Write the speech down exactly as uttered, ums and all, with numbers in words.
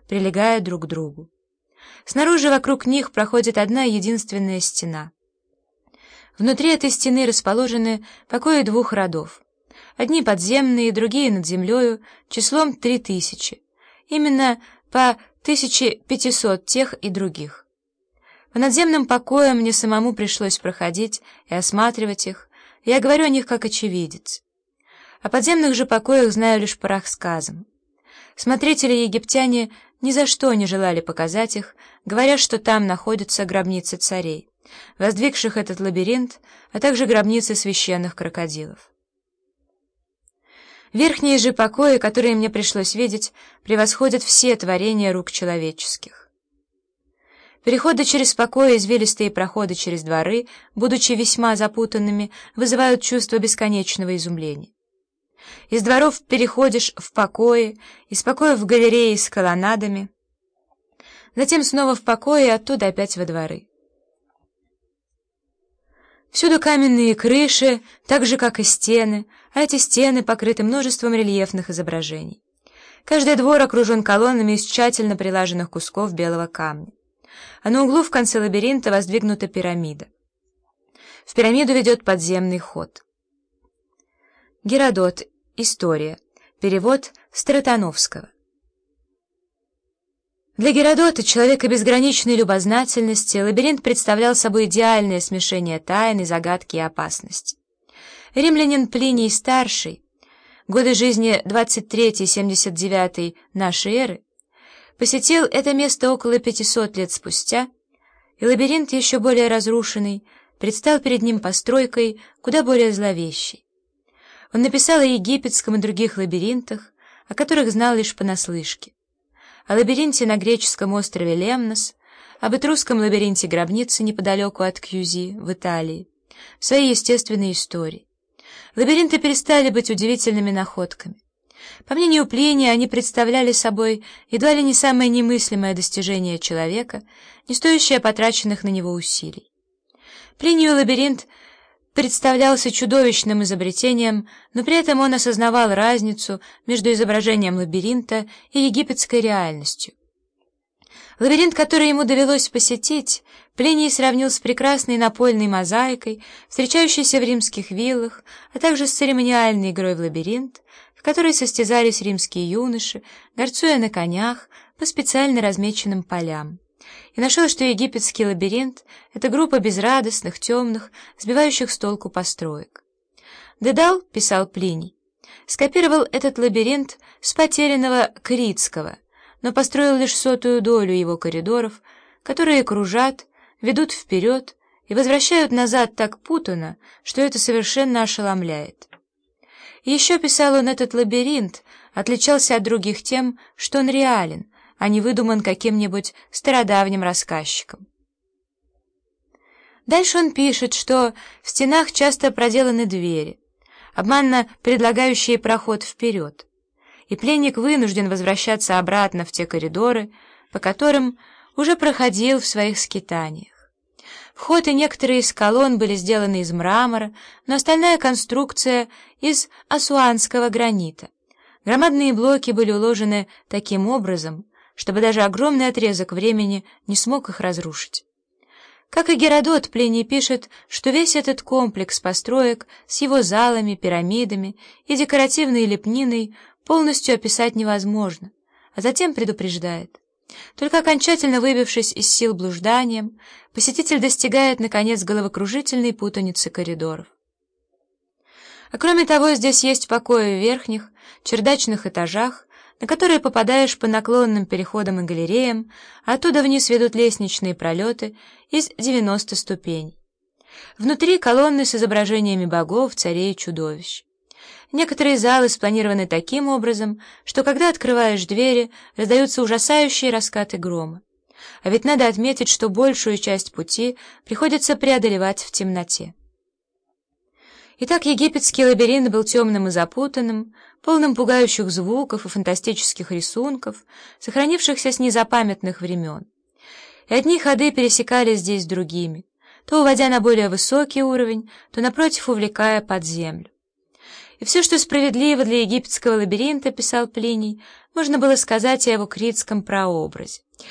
прилегая друг к другу. Снаружи вокруг них проходит одна единственная стена. Внутри этой стены расположены покои двух родов. Одни подземные, другие над землею, числом три тысячи. Именно по тысяче пятьсот тех и других. По надземным покоям мне самому пришлось проходить и осматривать их, я говорю о них как очевидец. О подземных же покоях знаю лишь по рассказам. Смотрители-египтяне ни за что не желали показать их, говоря, что там находятся гробницы царей, воздвигших этот лабиринт, а также гробницы священных крокодилов. Верхние же покои, которые мне пришлось видеть, превосходят все творения рук человеческих. Переходы через покои, извилистые проходы через дворы, будучи весьма запутанными, вызывают чувство бесконечного изумления. Из дворов переходишь в покои, из покоев в галереи с колоннадами, затем снова в покои и оттуда опять во дворы. Всюду каменные крыши, так же, как и стены, а эти стены покрыты множеством рельефных изображений. Каждый двор окружен колоннами из тщательно прилаженных кусков белого камня. А на углу в конце лабиринта воздвигнута пирамида. В пирамиду ведет подземный ход. Геродот. История. Перевод Стратановского. Для Геродота, человека безграничной любознательности, лабиринт представлял собой идеальное смешение тайны, загадки и опасности. Римлянин Плиний Старший, годы жизни двадцать третий — семьдесят девятый нашей эры, посетил это место около пятисот лет спустя, и лабиринт, еще более разрушенный, предстал перед ним постройкой куда более зловещей. Он написал о египетском и других лабиринтах, о которых знал лишь понаслышке, о лабиринте на греческом острове Лемнос, об этрусском лабиринте гробницы неподалеку от Кьюзи в Италии, в своей естественной истории. Лабиринты перестали быть удивительными находками. По мнению Плиния, они представляли собой едва ли не самое немыслимое достижение человека, не стоящее потраченных на него усилий. Плинию лабиринт представлялся чудовищным изобретением, но при этом он осознавал разницу между изображением лабиринта и египетской реальностью. Лабиринт, который ему довелось посетить, Плиний сравнил с прекрасной напольной мозаикой, встречающейся в римских виллах, а также с церемониальной игрой в лабиринт, в которой состязались римские юноши, горцуя на конях по специально размеченным полям, и нашел, что египетский лабиринт — это группа безрадостных, темных, сбивающих с толку построек. Дедал, писал Плиний, скопировал этот лабиринт с потерянного Критского, но построил лишь сотую долю его коридоров, которые кружат, ведут вперед и возвращают назад так путанно, что это совершенно ошеломляет. И еще, писал он, этот лабиринт отличался от других тем, что он реален, а не выдуман каким-нибудь стародавним рассказчиком. Дальше он пишет, что в стенах часто проделаны двери, обманно предлагающие проход вперед, и пленник вынужден возвращаться обратно в те коридоры, по которым уже проходил в своих скитаниях. Вход и некоторые из колонн были сделаны из мрамора, но остальная конструкция — из ассуанского гранита. Громадные блоки были уложены таким образом, чтобы даже огромный отрезок времени не смог их разрушить. Как и Геродот, Плиний пишет, что весь этот комплекс построек с его залами, пирамидами и декоративной лепниной полностью описать невозможно, а затем предупреждает. Только окончательно выбившись из сил блужданием, посетитель достигает, наконец, головокружительной путаницы коридоров. А кроме того, здесь есть покои в верхних, чердачных этажах, на которые попадаешь по наклонным переходам и галереям, а оттуда вниз ведут лестничные пролеты из девяноста ступеней. Внутри колонны с изображениями богов, царей и чудовищ. Некоторые залы спланированы таким образом, что когда открываешь двери, раздаются ужасающие раскаты грома. А ведь надо отметить, что большую часть пути приходится преодолевать в темноте. Итак, египетский лабиринт был темным и запутанным, полным пугающих звуков и фантастических рисунков, сохранившихся с незапамятных времен. И одни ходы пересекались здесь с другими, то уводя на более высокий уровень, то, напротив, увлекая под землю. И все, что справедливо для египетского лабиринта, писал Плиний, можно было сказать о его критском прообразе.